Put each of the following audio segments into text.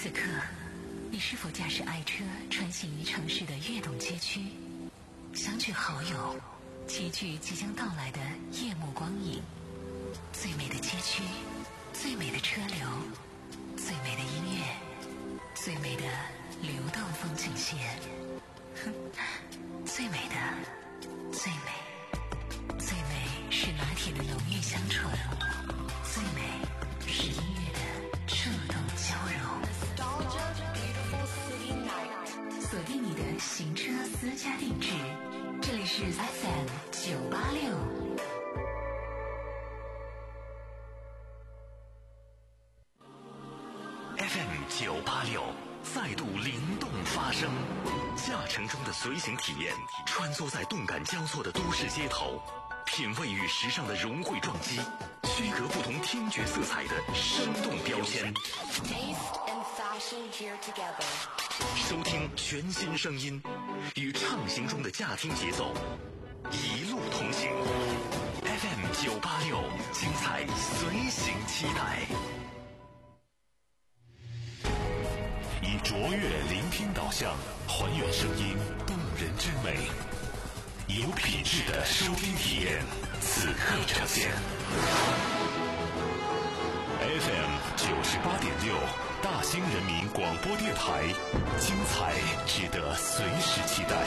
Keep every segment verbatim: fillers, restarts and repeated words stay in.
此刻，你是否驾驶爱车穿行于城市的跃动街区，相聚好友，齐聚即将到来的夜幕光影？最美的街区，最美的车流，最美的音乐，最美的流动风景线，哼，最美的，最美，最美是拿铁的浓郁香醇，最美是音乐的触动交融。锁定你的行车私家定制，这里是 F M 九八六。 F M 九八六再度灵动发声，驾乘中的随行体验，穿梭在动感交错的都市街头，品味与时尚的融汇撞击，区隔不同听觉色彩的生动标签。 Taste and fashion here together。 收听全新声音，与畅行中的驾听节奏，一路同行。F M 九八六，精彩随行期待。以卓越聆听导向，还原声音动人之美，以有品质的收听体验，此刻呈现。F M 九十八点六，大兴人民广播电台，精彩值得随时期待。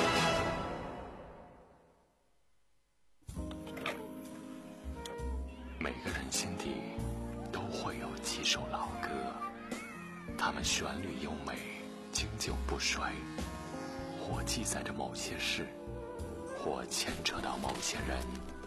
每个人心底都会有几首老歌，它们旋律优美，经久不衰，或记载着某些事，或牵扯到某些人。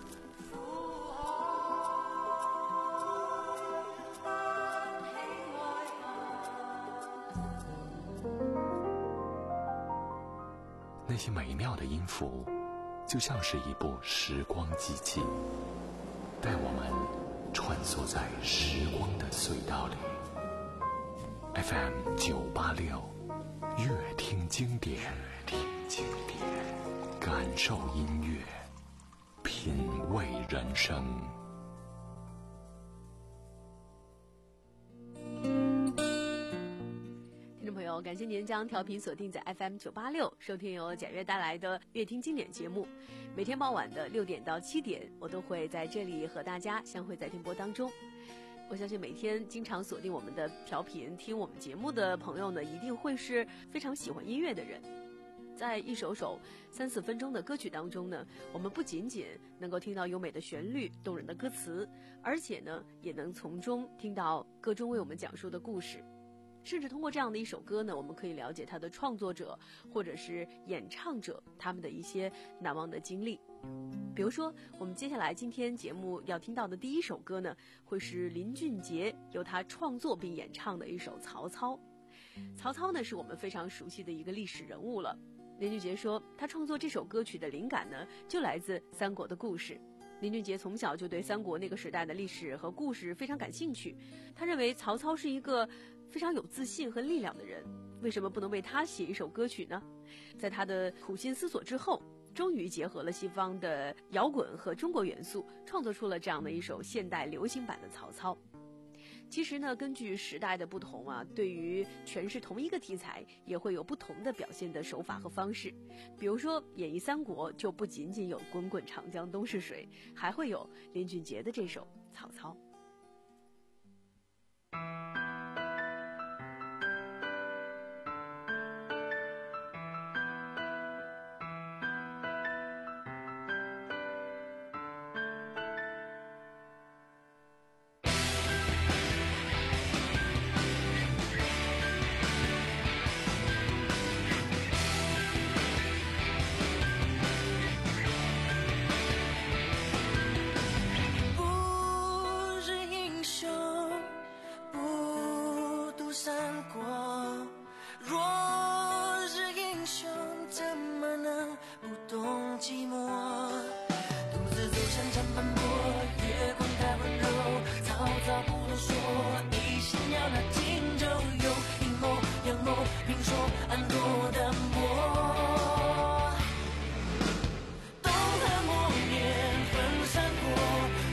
那些美妙的音符，就像是一部时光机器，带我们穿梭在时光的隧道里。F M 九八六，乐听经典，乐听经典，感受音乐，品味人生。 听众朋友，感谢您将调频锁定在 F M 九八六，收听由贾悦带来的乐听经典节目。每天傍晚的六点到七点，我都会在这里和大家相会在电波当中。我相信每天经常锁定我们的调频听我们节目的朋友呢，一定会是非常喜欢音乐的人。在一首首三四分钟的歌曲当中呢，我们不仅仅能够听到优美的旋律、动人的歌词，而且呢，也能从中听到歌中为我们讲述的故事。甚至通过这样的一首歌呢，我们可以了解它的创作者或者是演唱者他们的一些难忘的经历。比如说，我们接下来今天节目要听到的第一首歌呢，会是林俊杰由他创作并演唱的一首《曹操》。曹操呢，是我们非常熟悉的一个历史人物了。林俊杰说，他创作这首歌曲的灵感呢，就来自三国的故事。林俊杰从小就对三国那个时代的历史和故事非常感兴趣，他认为曹操是一个非常有自信和力量的人，为什么不能为他写一首歌曲呢？在他的苦心思索之后，终于结合了西方的摇滚和中国元素，创作出了这样的一首现代流行版的曹操。其实呢，根据时代的不同啊，对于诠释同一个题材也会有不同的表现的手法和方式。比如说演绎三国就不仅仅有滚滚长江东逝水，还会有林俊杰的这首曹操。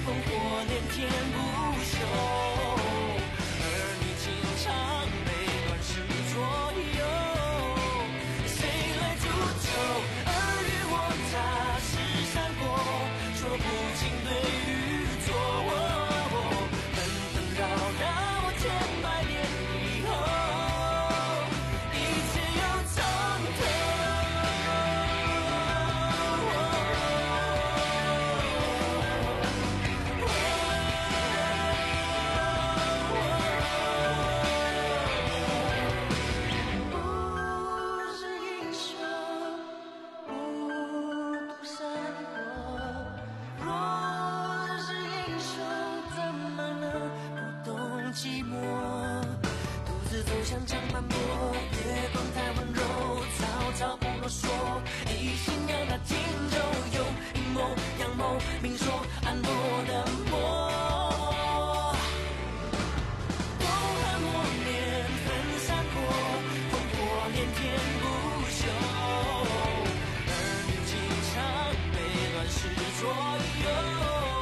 天不休，而你经常被像长斑驳，月光太温柔，草草不啰嗦，一心要它轻柔，有阴谋阳谋，明说暗夺的魔。风寒默念分散过，烽火连天不休，儿女情长被乱世左右。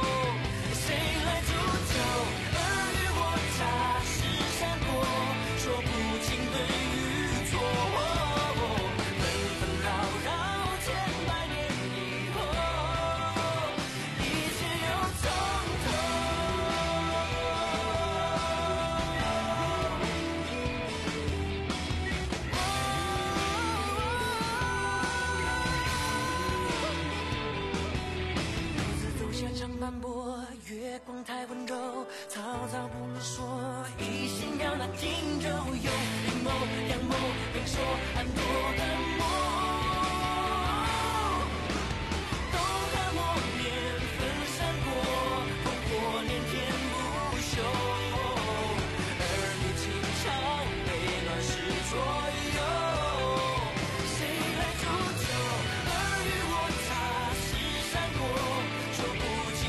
斑驳，月光太温柔，草草不啰嗦，一心要那荆州，有阴谋阳谋，明说暗夺的魔。东汉默念分散过，烽火连天不休，儿女情长被乱世左右。谁来煮酒？尔虞我诈，是闪过，说不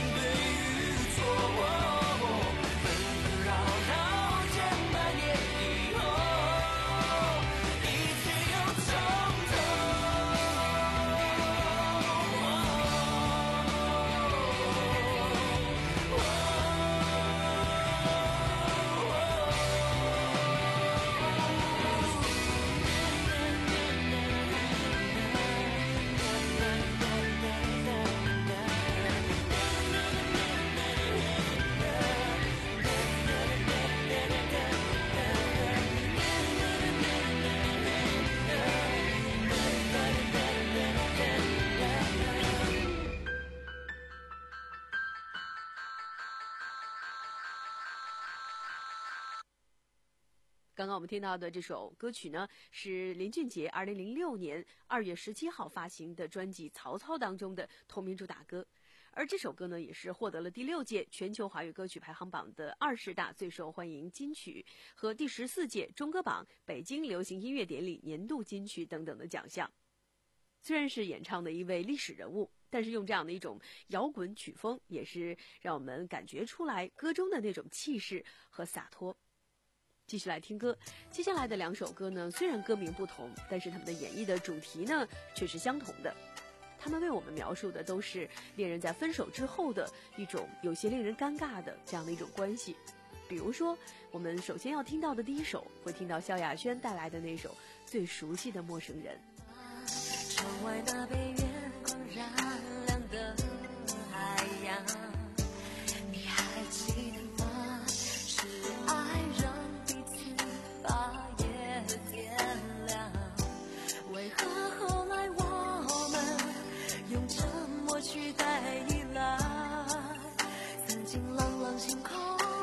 刚刚我们听到的这首歌曲呢，是林俊杰二零零六年二月十七号发行的专辑《曹操》当中的同名主打歌，而这首歌呢，也是获得了第六届全球华语歌曲排行榜的二十大最受欢迎金曲和第十四届中歌榜北京流行音乐典礼年度金曲等等的奖项。虽然是演唱的一位历史人物，但是用这样的一种摇滚曲风，也是让我们感觉出来歌中的那种气势和洒脱。继续来听歌，接下来的两首歌呢，虽然歌名不同，但是他们的演绎的主题呢却是相同的。他们为我们描述的都是恋人在分手之后的一种有些令人尴尬的这样的一种关系。比如说，我们首先要听到的第一首，会听到萧亚轩带来的那首最熟悉的《陌生人》。 窗外那被月光染亮的海洋，你还记得吗？是爱让彼此把夜点亮，为何后来我们用沉默取代依赖？曾经朗朗星空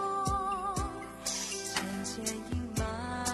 渐渐阴霾，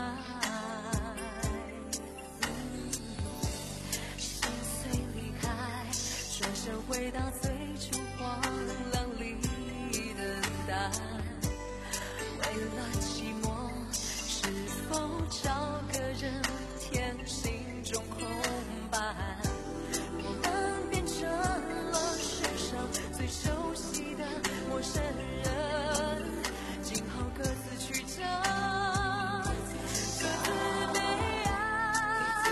心碎离开，转身回到最初荒凉里等待。为了寂寞，是否找个人填心中空白？我们变成了世上最熟悉的陌生人，今后各自去找各自悲哀。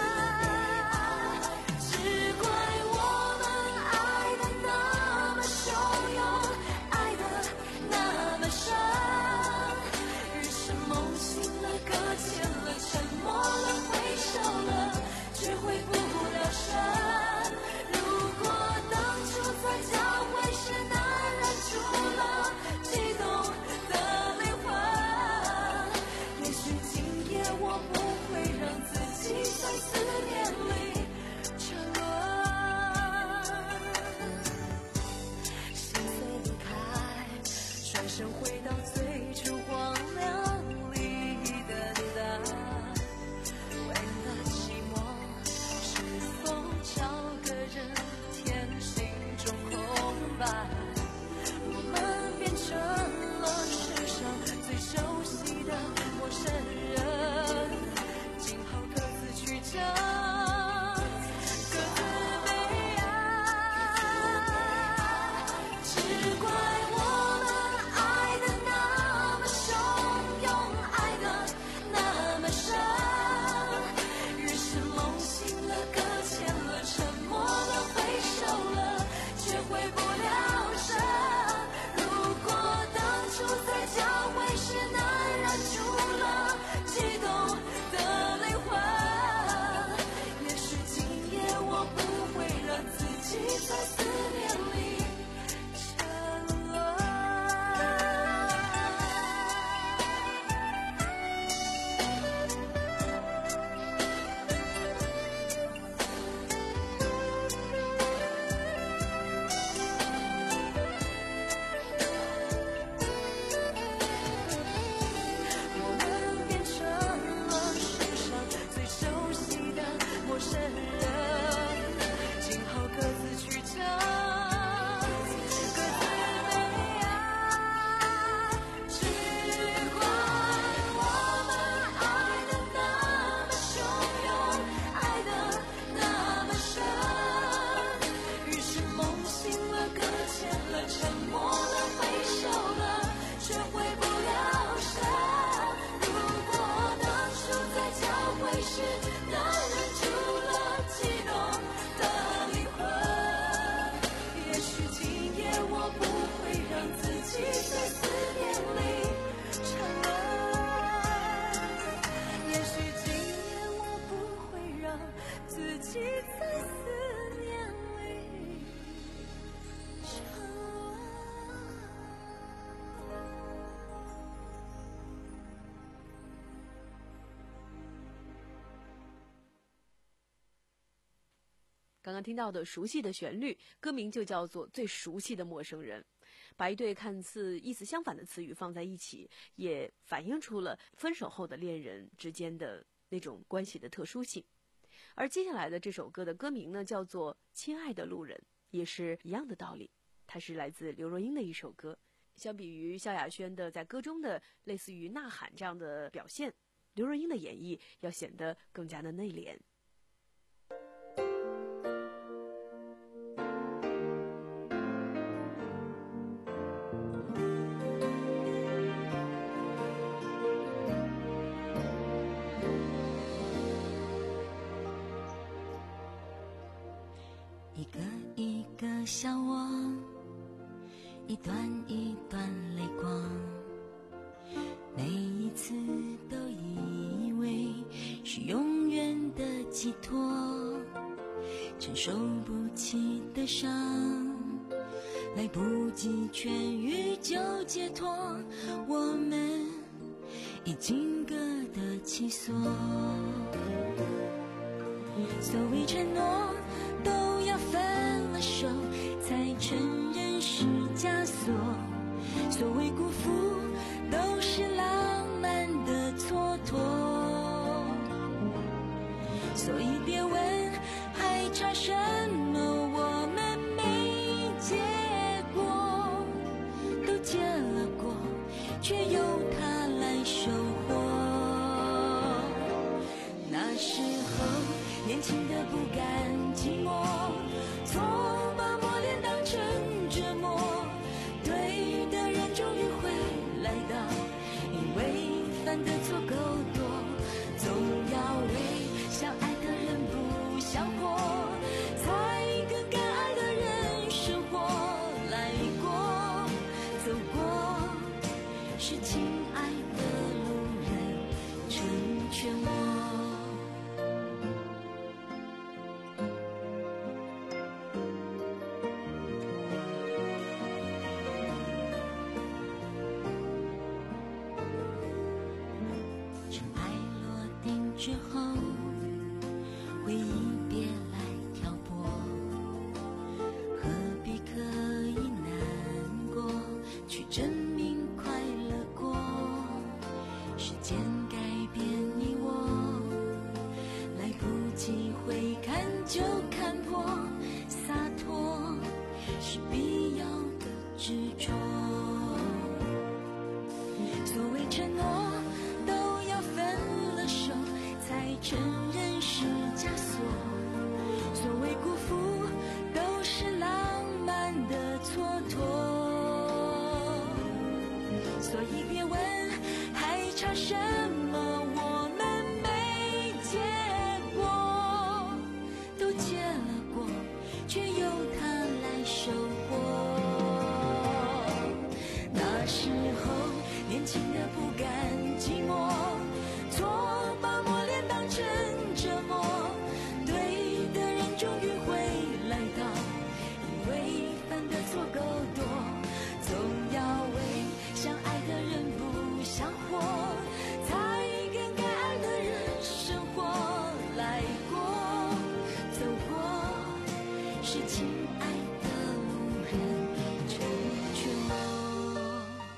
只怪我们爱得那么汹涌，爱得那么深，于是梦醒了，搁浅了，沉默了，回首了，却回不了神。如果当初在交汇时那燃出了悸动的灵魂，也许今夜我不会让自己在思念里沉沦。心碎离开，转身回到最初荒凉里等待。为了寂寞，是刚刚听到的熟悉的旋律，歌名就叫做《最熟悉的陌生人》。把一对看似意思相反的词语放在一起，也反映出了分手后的恋人之间的那种关系的特殊性。而接下来的这首歌的歌名呢，叫做《亲爱的路人》，也是一样的道理，它是来自刘若英的一首歌。相比于萧亚轩的在歌中的类似于呐喊这样的表现，刘若英的演绎要显得更加的内敛。 一个一个笑我，一段一段泪光，每一次都以为是永远的寄托，承受不起的伤，来不及痊愈就解脱，我们已经各得其所。所谓承诺都要分了手才承认是枷锁，所谓辜负都是浪漫的蹉跎，所以别问还差什么，我们没结果，都结了果，却由他来收获。那时候年轻的不甘寂寞，错把磨练当成折磨，对的人终于会来到，因为犯的错够多，总要为相爱的人不想活，才跟该爱的人生活来过，走过是亲爱的路人成全我。之后回忆别来挑拨，何必刻意难过，去证明快乐过，时间改变你我，来不及回看就看破，洒脱是必要的执着，所谓承诺都要分了手才承认是枷锁，所谓辜负都是浪漫的蹉跎，所以别问还差什么，我们没结果，都结了果，却由他来收获。那时候年轻的不甘寂寞，错把磨练当成折磨，对的人终于会来到，因为犯的错够多，总要为相爱的人不想活，才跟该爱的人生活来过，走过是亲爱的路人成全我。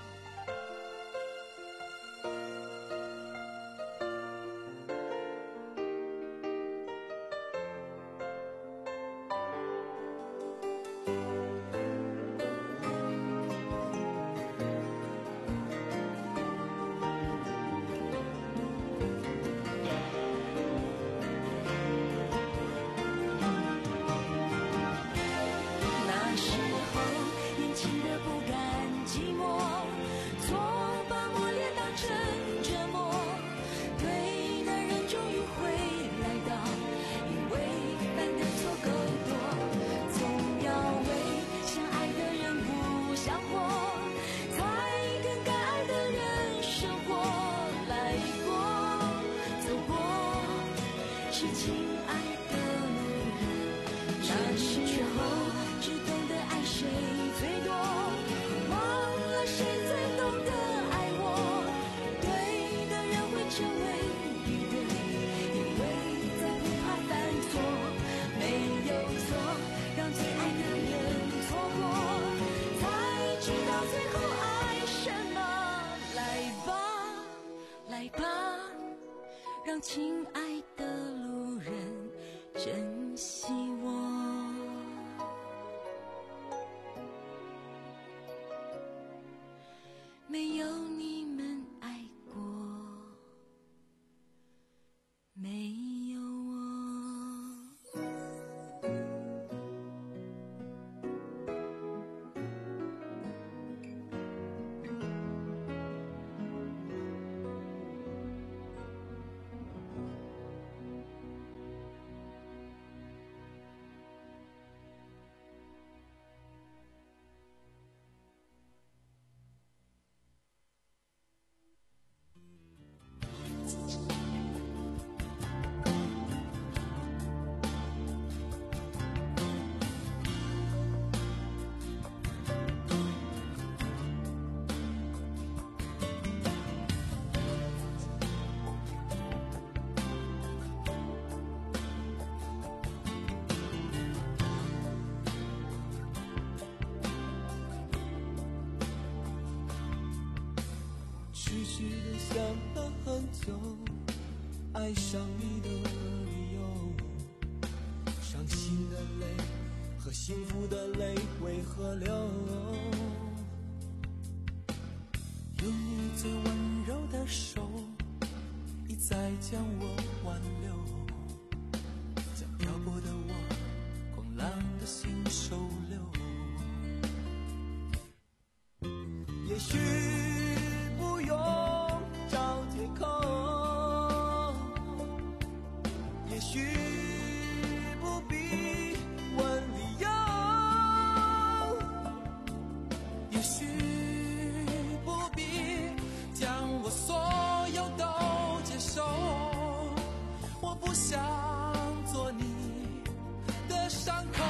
那时候年轻的不甘寂寞，错把磨练当成折磨，对的人终于会来到，因为犯的错够多，总要为相爱的人不想活，才跟该爱的人生活来过，走过是亲爱的路人。那时候只懂得爱谁最多，忘了谁最懂得爱我，对的人会成为一对，因为再不怕犯错，没有错让亲爱的路人珍惜我。没有你们爱过，没有我。 痴痴地想了很久，爱上你的理由，伤心的泪和幸福的泪为何流？有你最温柔的手，一再将我挽留，将漂泊的我，狂浪的心收留。也许不用找借口，也许不必问理由，也许不必将我所有都接受。我不想做你的伤口，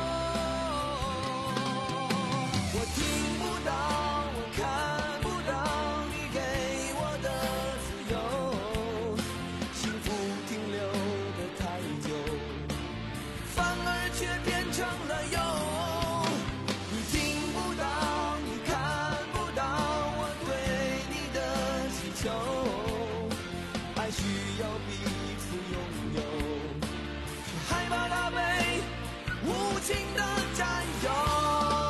我听不到，看不到你给我的自由，幸福停留得太久，反而却变成了忧。你听不到，你看不到我对你的祈求，爱需要彼此拥有，却害怕它被无情的占有。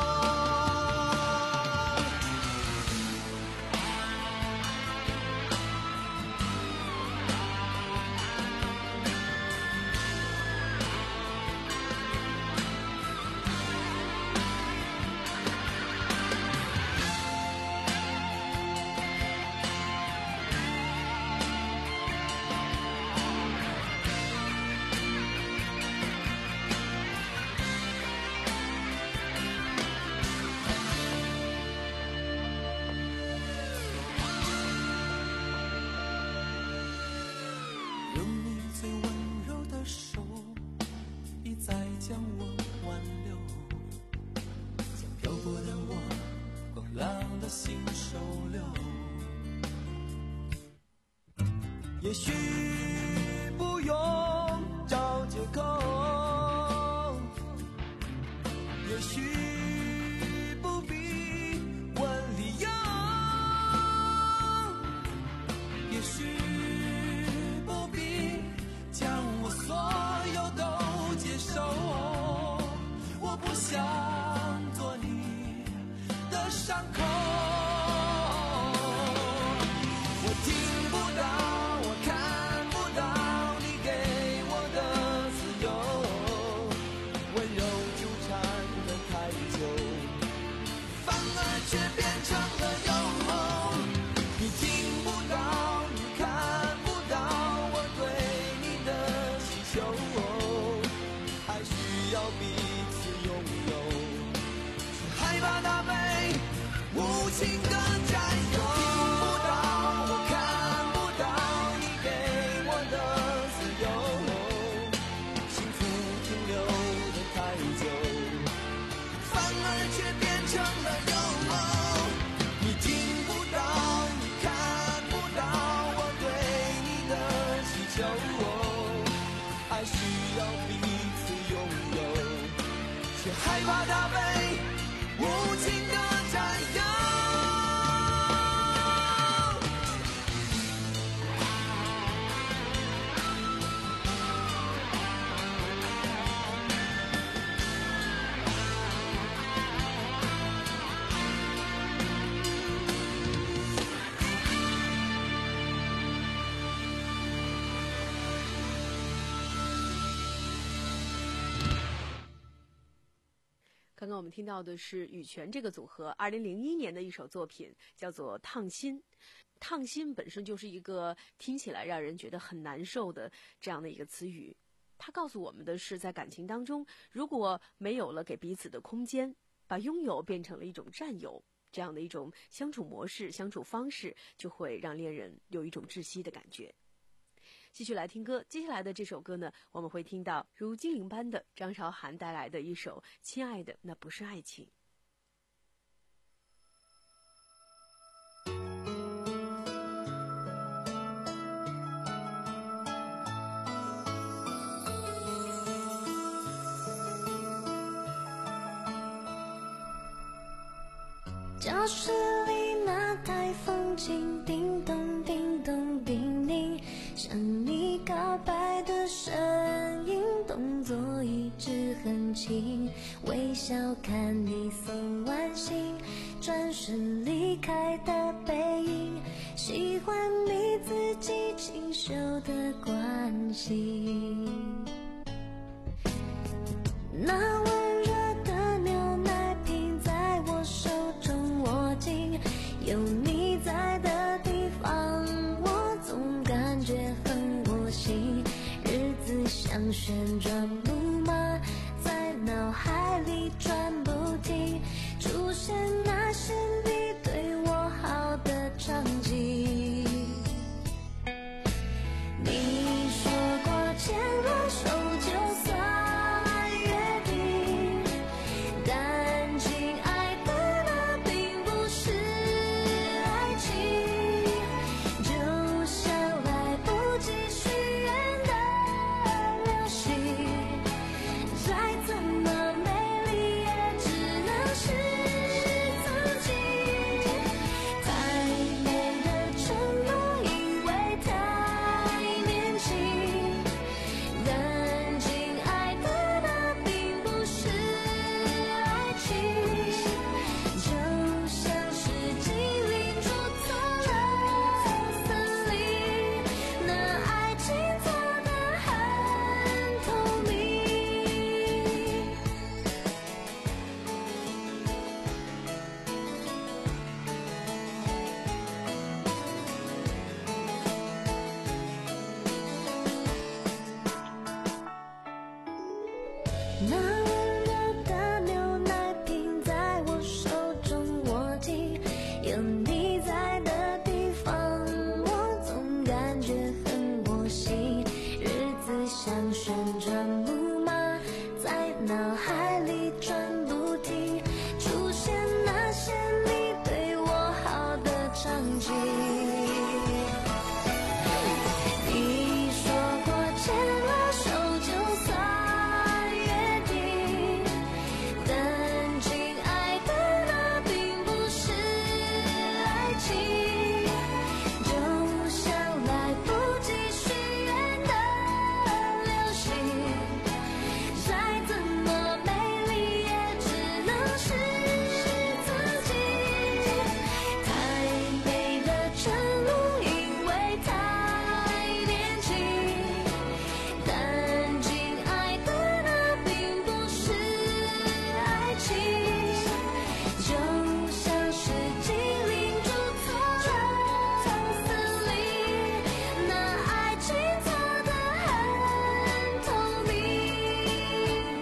用你最温柔的手，一再将我挽留，将漂泊的我，狂浪的心收留。也许不用找借口，也许不必问理由，也许不必将我所有都接受。我不想做你的伤口，我听不到，我看不刚刚我们听到的是羽泉这个组合二零零一年的一首作品，叫做《烫心》。烫心本身就是一个听起来让人觉得很难受的这样的一个词语，它告诉我们的是，在感情当中，如果没有了给彼此的空间，把拥有变成了一种占有，这样的一种相处模式、相处方式，就会让恋人有一种窒息的感觉。继续来听歌，接下来的这首歌呢，我们会听到如精灵般的张韶涵带来的一首《亲爱的，那不是爱情》。 教室里那台风琴，叮咚叮咚叮咛，向你告白的声音，动作一直很轻，微笑看你送完信，转身离开的背影，喜欢你自己清秀的关心。那温热的牛奶瓶在我手中握紧，有你在的地方，我总感觉很窝心。日子像旋转木马，在脑海里转不停，出现那些你对我好的场景。你说过牵了手就算约定，但亲爱的那并不是爱情，就像来不及许愿的流星，再怎么美丽也只能是自己。太美的承诺因为太年轻，但亲爱的那并不是爱情，就像是精灵住错了森林，那爱情做得很透明。那温热的牛奶瓶在我手中握紧，有你在的地方，我总感觉很窝心。日子像旋转木马，在脑海里转不停，出现那些你对我好的场景。你说过牵了手就算约定，但亲爱的那并不是爱情，就像来不及许愿的流星，再怎么美丽也只能是自己。太美的承诺因为太年轻，但亲爱的那并不是爱情，就像是精灵住错了森林，那爱情做得很透明。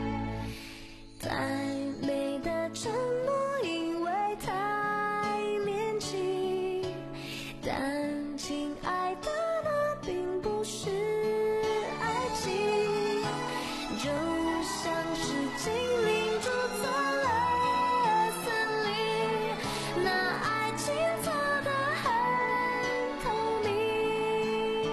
太美的承诺因为太年轻，但亲爱的那并不是爱情，就像是精灵住错了森林，那爱情做得很透明。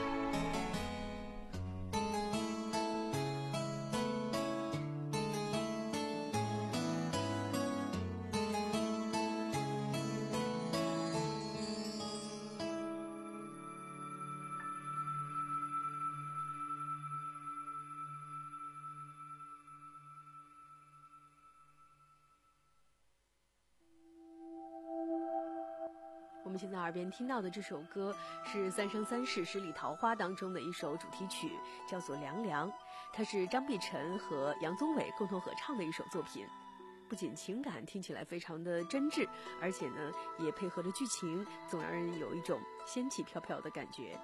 我们现在耳边听到的这首歌是《三生三世十里桃花》当中的一首主题曲，叫做《凉凉》，它是张碧晨和杨宗纬共同合唱的一首作品。 不仅情感听起来非常的真挚，而且呢也配合了剧情，总让人有一种仙气飘飘的感觉。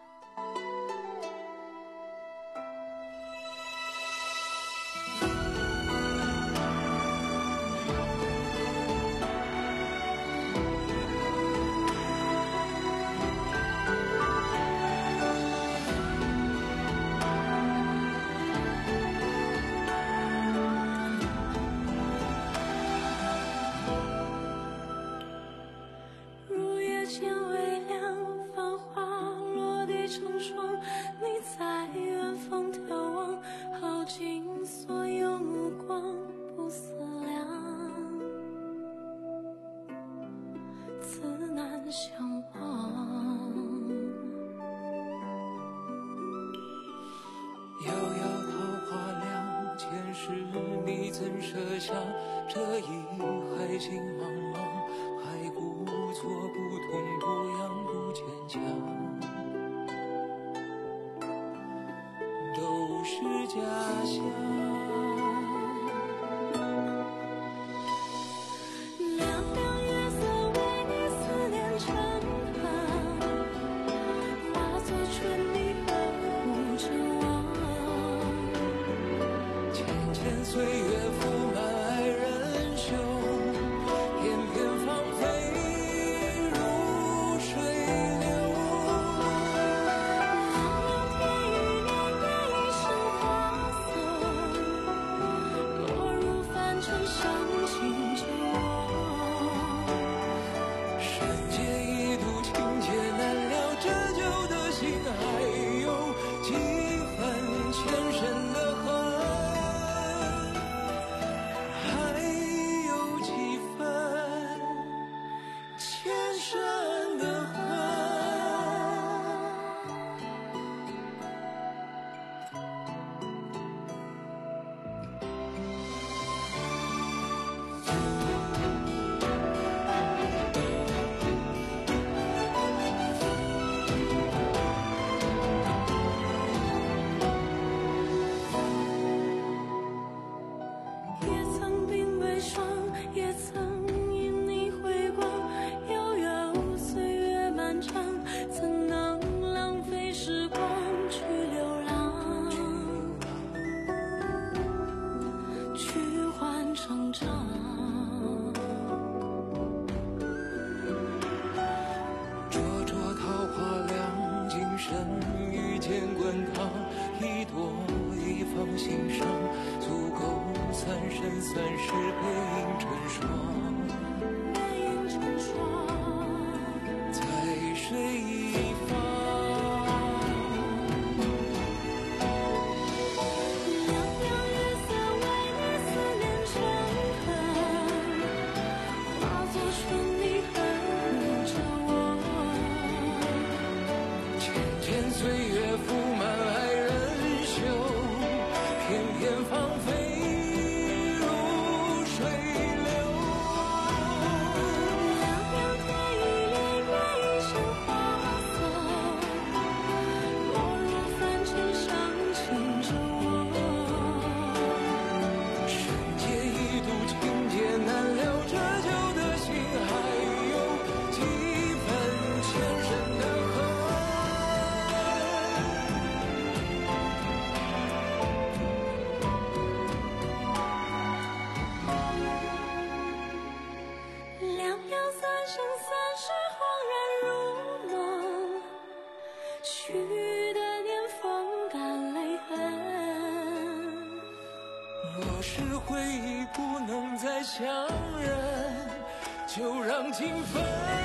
就让情分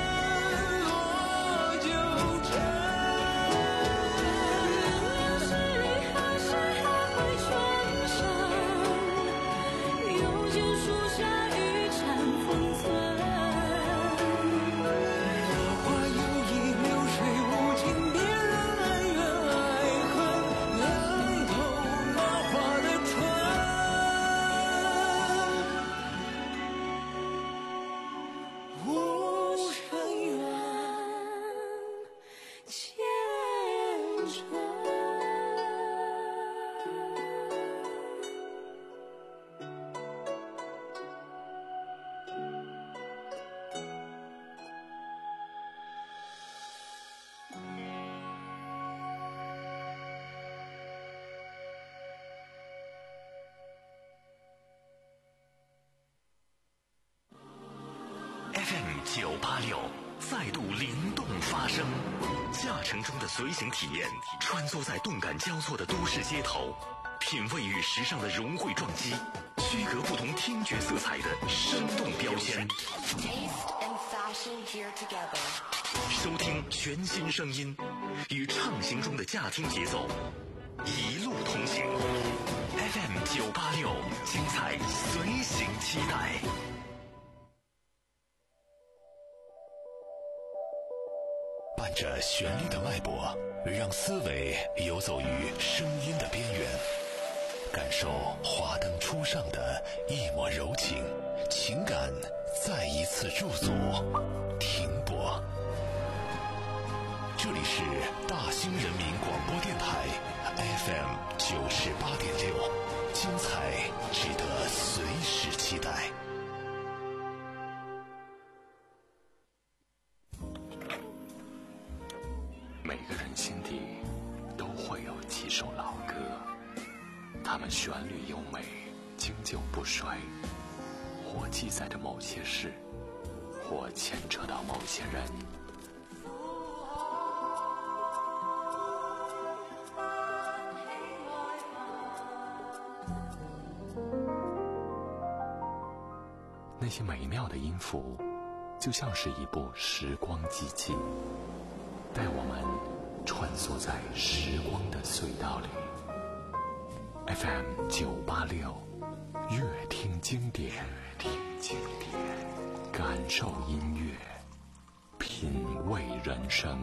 落九尘。是雨还是还会重生？有酒树下一盏封存。花有意，流水无情，别让恩怨爱恨冷透那花的唇。无声远千尘。 九八六再度灵动发声，驾乘中的随行体验，穿梭在动感交错的都市街头，品味与时尚的融汇撞击，区隔不同听觉色彩的生动标签。 Taste and fashion here together. 收听全新声音，与畅行中的驾听节奏，一路同行。F M 九八六，精彩随行期待。 伴着旋律的脉搏，让思维游走于声音的边缘，感受华灯初上的一抹柔情，情感再一次驻足停泊。这里是大兴人民广播电台 F M 九十八点六，精彩值得随时期待。 每个人心底都会有几首老歌，它们旋律优美，经久不衰，或记载着某些事，或牵扯到某些人。那些美妙的音符，就像是一部时光机器，带我们穿梭在时光的隧道里。F M 九八六，乐听经典，乐听经典，感受音乐，品味人生。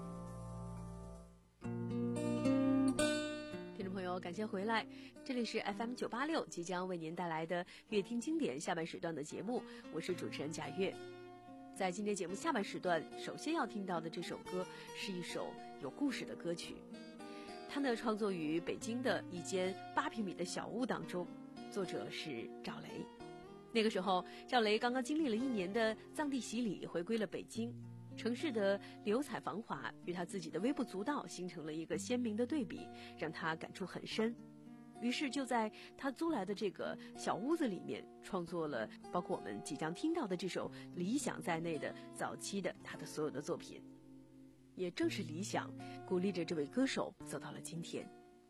听众朋友，感谢回来，这里是 F M 九八六，即将为您带来的乐听经典下半时段的节目，我是主持人贾月。在今天节目下半时段，首先要听到的这首歌是一首有故事的歌曲，它呢创作于北京的一间八平米的小屋当中，作者是赵雷。那个时候，赵雷刚刚经历了一年的藏地洗礼，回归了北京。城市的流彩繁华与他自己的微不足道形成了一个鲜明的对比，让他感触很深。于是就在他租来的这个小屋子里面，创作了包括我们即将听到的这首《理想》在内的早期的他的所有的作品。也正是理想，鼓励着这位歌手走到了今天。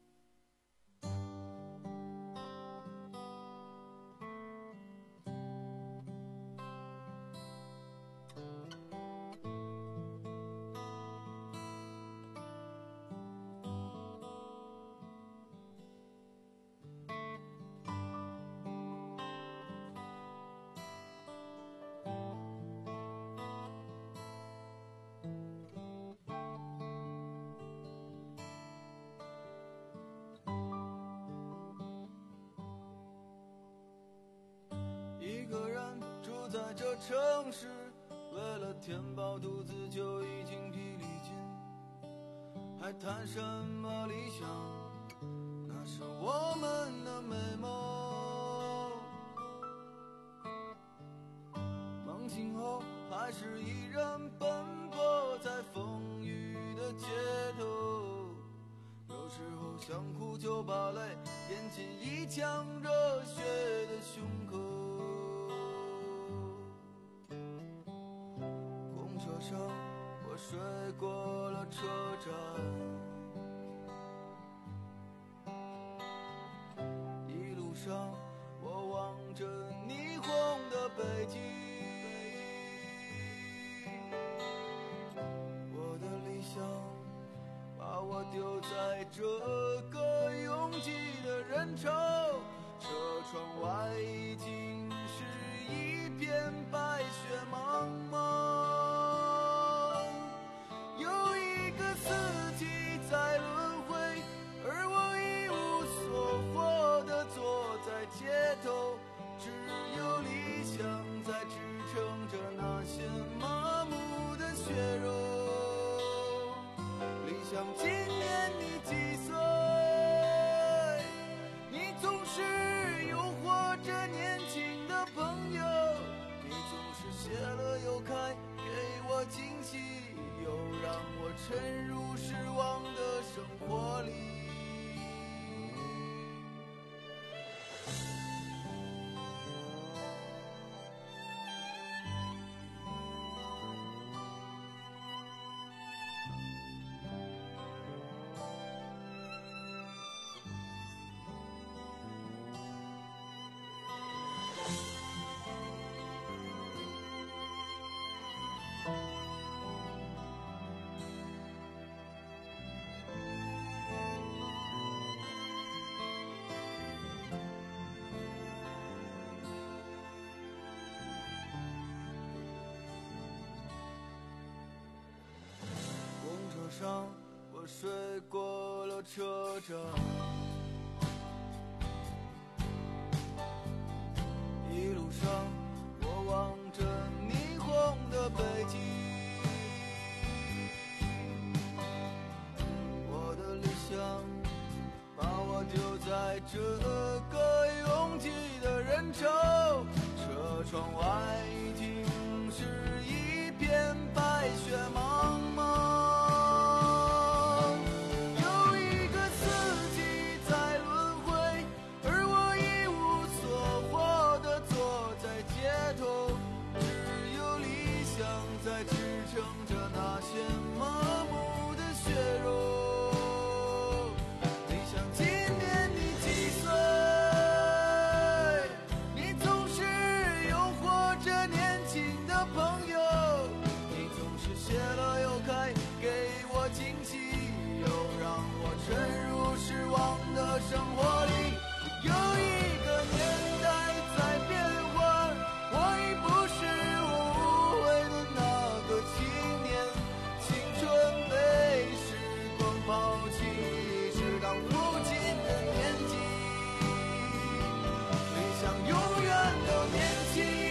一个人住在这城市，为了填饱肚子就已经疲力尽，还谈什么理想？那是我们的美梦。梦醒后还是一人奔波在风雨的街头，有时候想哭就把泪咽进一腔热血的胸口。车上我睡过了车站，一路上我望着霓虹的北京，我的理想把我丢在这个拥挤的人潮，车窗外已经是一片白雪茫茫。在轮回，而我一无所获地坐在街头，只有理想在支撑着那些麻木的血肉。理想今年你几岁？你总是诱惑着年轻的朋友，你总是谢了又开，给我惊喜，又让我沉入失望的生活里。 上我睡过了车站，一路上我望着霓虹的北京，我的理想把我丢在这个拥挤的人潮，车窗外已经是一片白雪茫茫。生活里有一个年代在变换，我已不是我误会的那个青年，青春被时光抛弃，是当父亲的年纪，理想永远都年轻。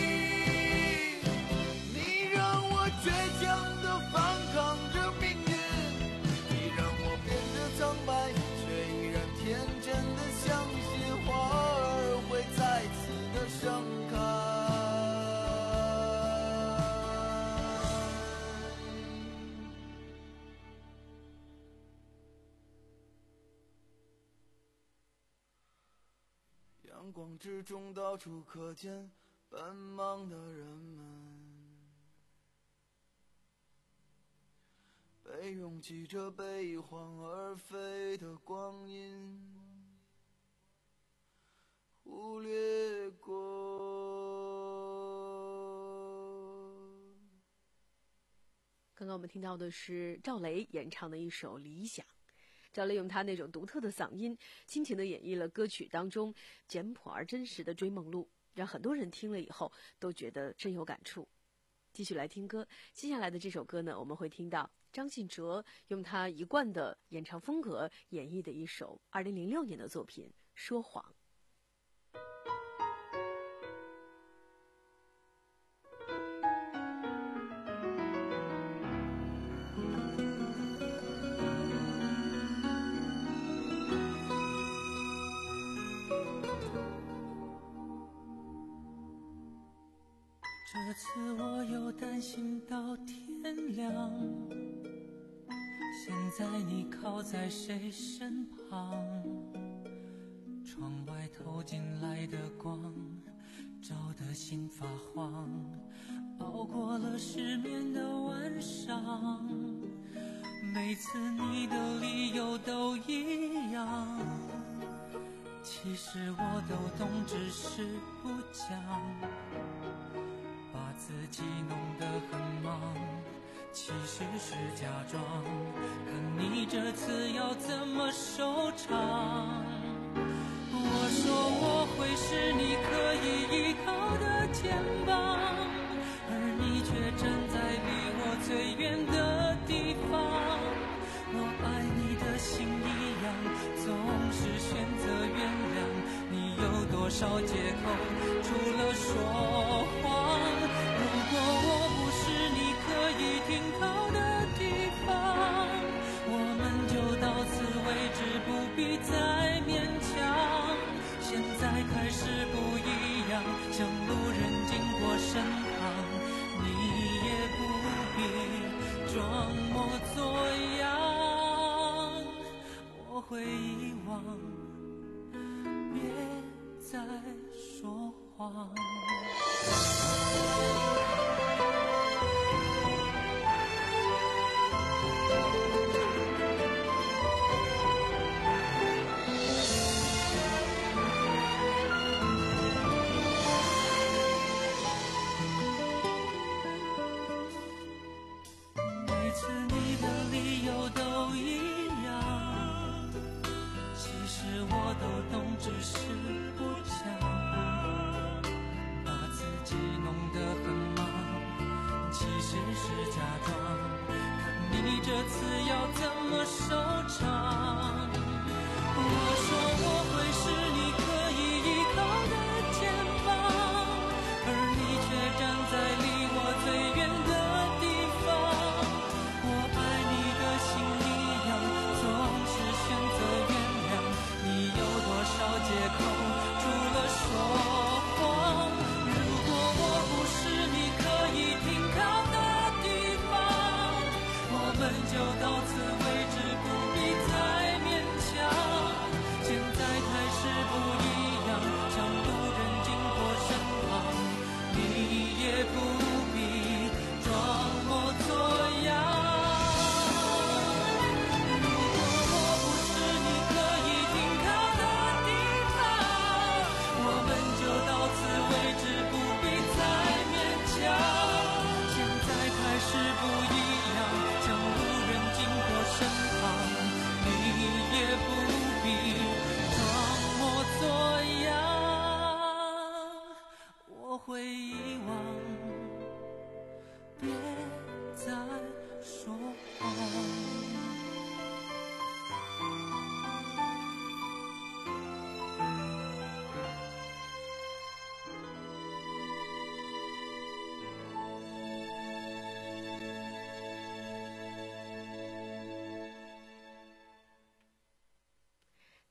你让我倔强地反抗着命运，你让我变得苍白，天真的相信花儿会再次的盛开。阳光之中到处可见奔忙的人们，被拥挤着被晃而飞的光阴忽略过。 刚刚我们听到的是赵雷演唱的一首《理想》。赵雷用他那种独特的嗓音，倾情地演绎了歌曲当中简朴而真实的追梦路，让很多人听了以后都觉得深有感触。继续来听歌，接下来的这首歌呢，我们会听到张信哲用他一贯的演唱风格演绎的一首二零零六年的作品《说谎》。 这次我又担心到天亮，现在你靠在谁身旁？窗外透进来的光照得心发慌，熬过了失眠的晚上，每次你的理由都一样，其实我都懂，只是不讲，把自己弄得很忙，其实是假装，看你这次要怎么收场。我说我会是你可以依靠的肩膀，而你却站在离我最远的地方。我爱你的心一样，总是选择原谅，你有多少借口，除了说谎。如果我不是你可以停靠的地方，我们就到此为止，不必再勉强。现在开始不一样，像路人经过身旁，你也不必装模作样，我会遗忘，别再说谎。每次你的理由都一样，其实我都懂，只是不讲，把自己弄得很忙，其实是假装，看你这次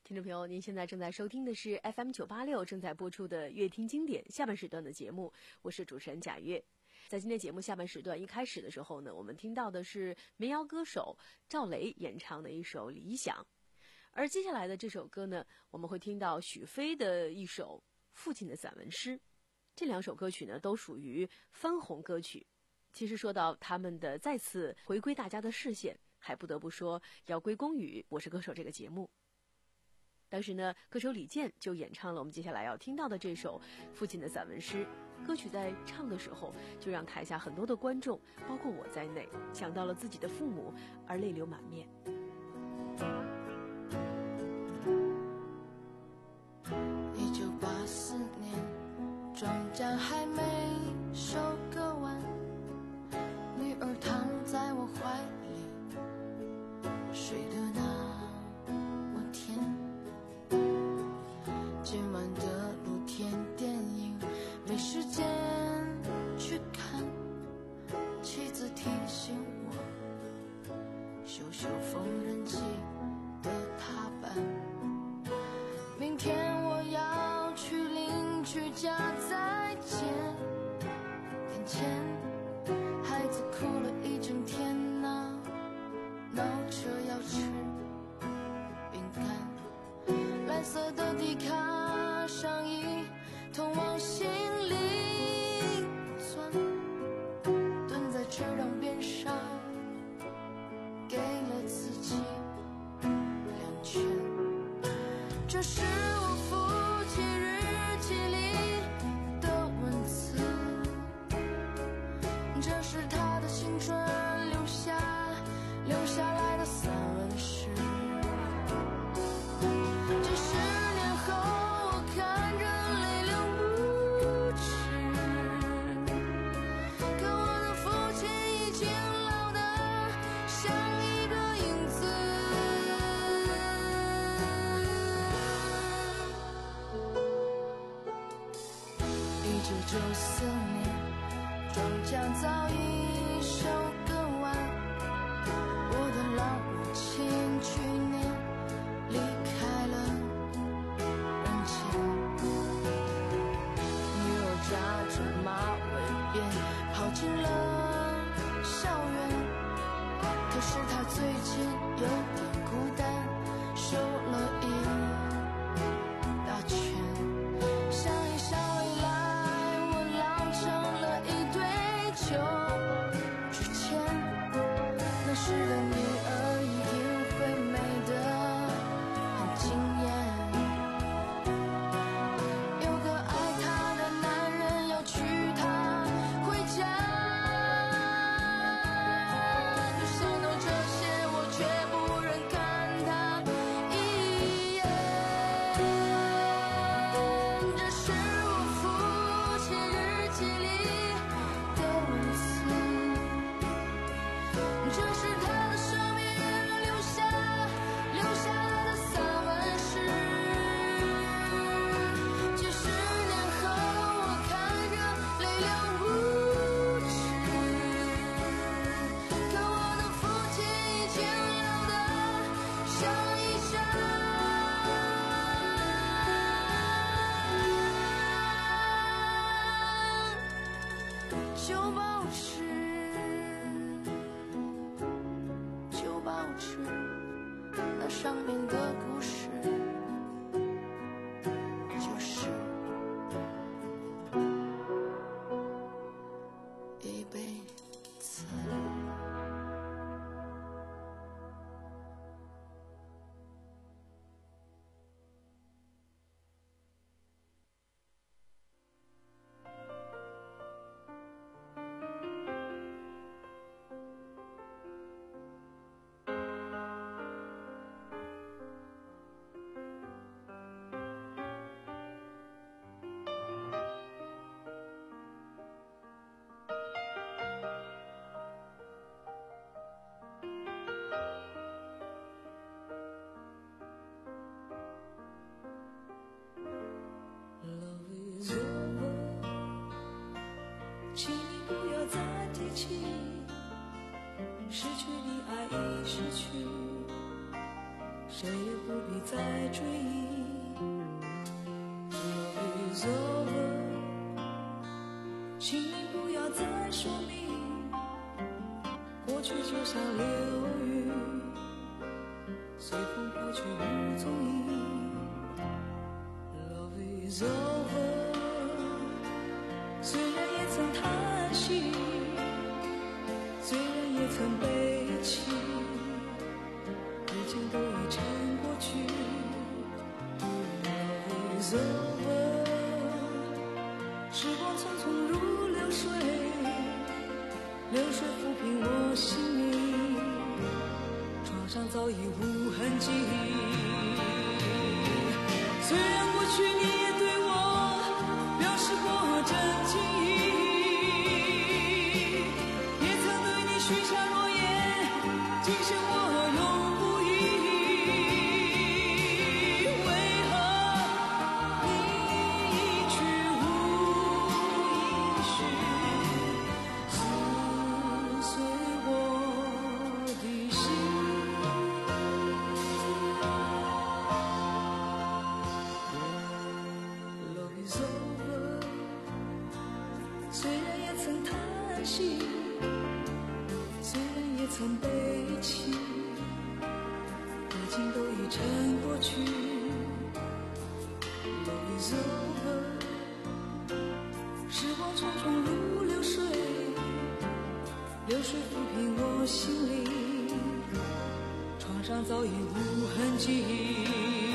听众朋友，您现在正在收听的是 F M 九八六正在播出的乐听经典下半时段的节目，我是主持人贾月。在今天节目下半时段一开始的时候呢，我们听到的是民谣歌手赵雷演唱的一首《理想》，而接下来的这首歌呢，我们会听到许飞的一首《父亲的散文诗》。这两首歌曲呢，都属于翻红歌曲。其实说到他们的再次回归大家的视线，还不得不说要归功于《我是歌手》这个节目。当时呢，歌手李健就演唱了我们接下来要听到的这首《父亲的散文诗》。歌曲在唱的时候，就让台下很多的观众，包括我在内，想到了自己的父母，而泪流满面。 一九八四年，庄稼还没收割完，女儿躺在我怀里，睡得那么甜。今晚的露天电影没时间去看，妻子提醒我修修缝纫机的踏板，明天我要去邻居家再见。眼前孩子哭了一整天啊，闹着要吃饼干，蓝色的迪卡上衣通往心里钻，蹲在车让边上给了自己两拳。这是我父亲日记里的文字，这是他的青春留下留下来的散文诗。几十年后我看着泪流不止，可我的父亲已经老得像一个影子。一九九四年，庄稼早已收割完，我的老母亲去年离开了人间。女儿扎着马尾辫跑进了校园，可是她最近有点孤单，瘦了一大圈。想一想未来，我老成了一堆旧纸钱，那时的女儿一定会美得很惊艳。有个爱她的男人要娶她回家，可想到这些，我却不忍看她一眼。这是我父亲日记里的文字，这是他的生命留下留下来的散文诗。几十年后我看着泪流不止，可我的父亲已经老得像一张旧报纸。旧报纸那上面的故事，就是一辈子。 谁也不必再追忆。Love is over， 请你不要再说明，过去就像流云，随风飘去无踪影。Love is over， 虽然也曾叹息，虽然也曾悲泣，已经都已成过去。Love is over， 时光匆匆如流水，流水抚平我心灵，床上早已无痕迹。虽然过去你也对我表示过真情意，也曾对你许下诺言，今生我永不移。为何你一去无音讯，撕碎我的心。Love is over， 虽然也曾叹息，虽然也曾悲泣，已经都已成过去。Love is over， 时光匆匆如流水，流水抚平我心灵，床上早已无痕迹。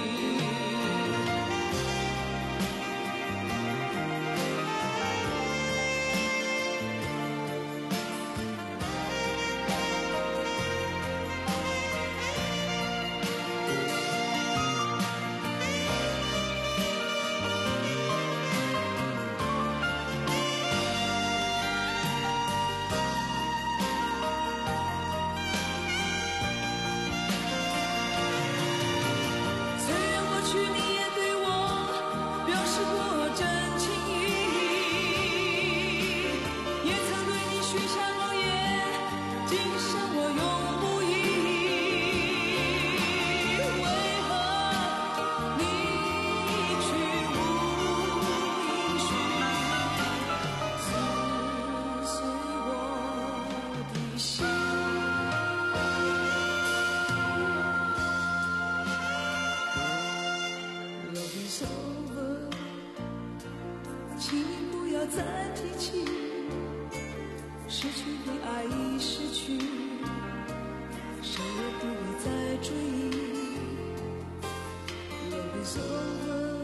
请你不要再提起，失去的爱已失去，谁也不必再追忆。Love is over，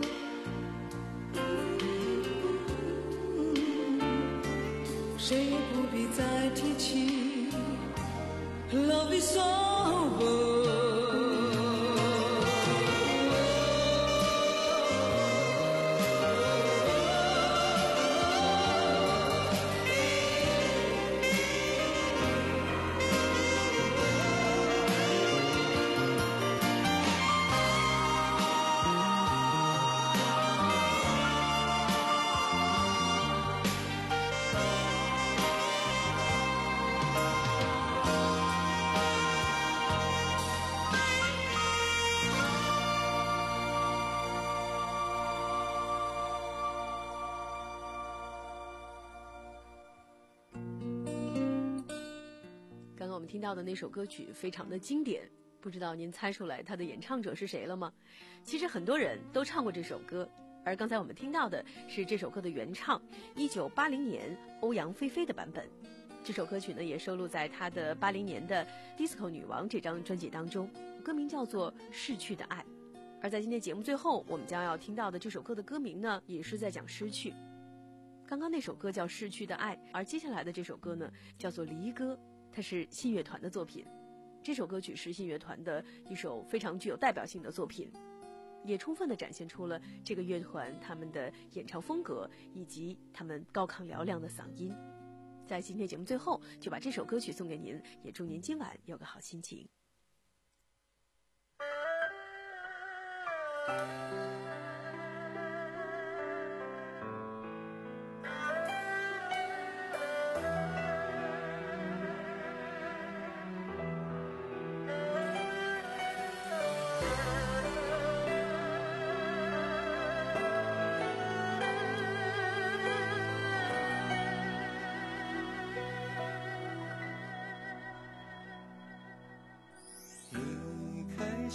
谁也不必再提起。Love is over。 刚刚我们听到的那首歌曲非常的经典，不知道您猜出来它的演唱者是谁了吗？其实很多人都唱过这首歌，而刚才我们听到的是这首歌的原唱，一九八零年欧阳菲菲的版本。这首歌曲呢也收录在她的八零年的《Disco 女王》这张专辑当中，歌名叫做《逝去的爱》。而在今天节目最后，我们将要听到的这首歌的歌名呢，也是在讲失去。刚刚那首歌叫《逝去的爱》，而接下来的这首歌呢，叫做《离歌》。它是信乐团的作品，这首歌曲是信乐团的一首非常具有代表性的作品，也充分地展现出了这个乐团他们的演唱风格以及他们高亢嘹亮的嗓音。在今天节目最后，就把这首歌曲送给您，也祝您今晚有个好心情。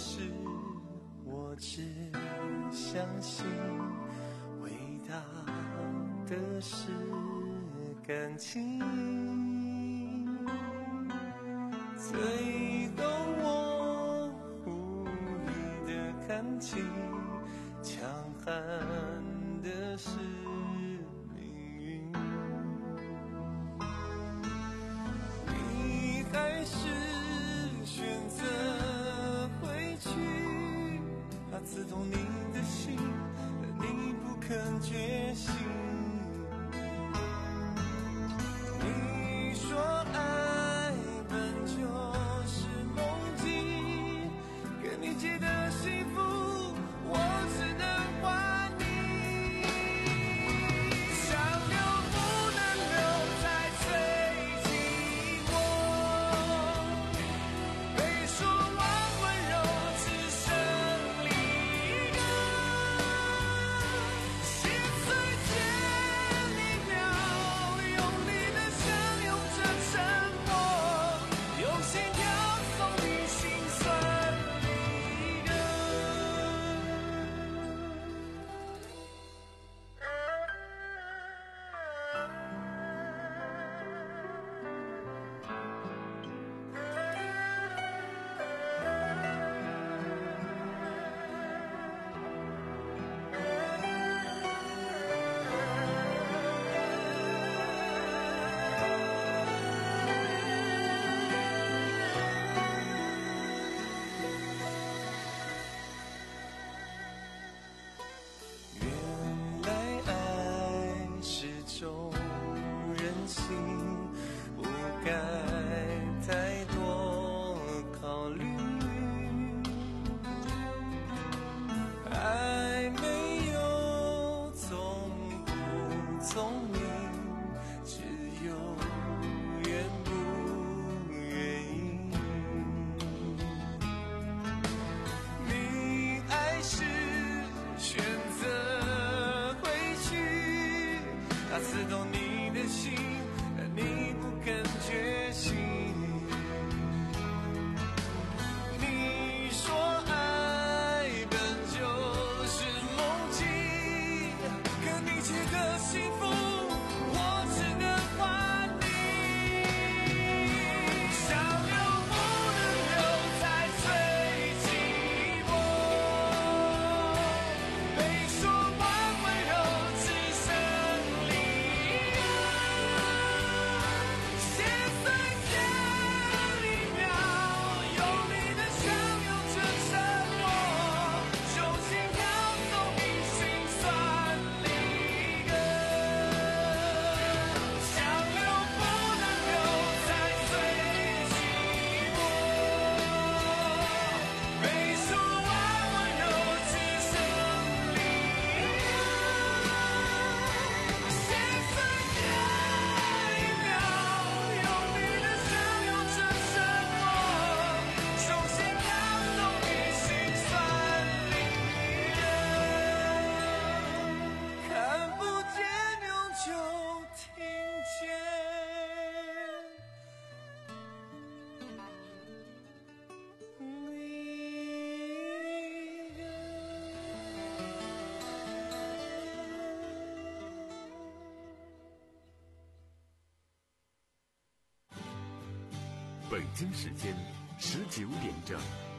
是我只相信伟大的是感情，最后我无力的看清，强悍的是命运。你还是选择回去，他刺痛你的心，你不肯觉醒。你说爱本就是梦境，跟你借的幸福我只能还你。想留不能留才最寂寞，被说完温柔只剩离歌，心碎前一秒用力的相拥着沉默，用心跳送你心酸离歌。原来爱是种任性，不该太多考虑。爱没有聪不聪明，只有愿不愿意。你爱是选择回去，他刺痛你的心，你不肯觉醒。你说爱本就是梦境，可你借的幸福我只能还你。想留不能留才最寂寞，被说完温柔只剩离歌，心碎前一秒用力的相拥着沉默，用心跳送你心酸离歌。想留不能留才最寂寞，被说完温柔只剩离歌，心碎前一秒用力的相拥着沉默，用心跳送你心酸离歌。看不见永久听见离歌。 北京时间十九点整。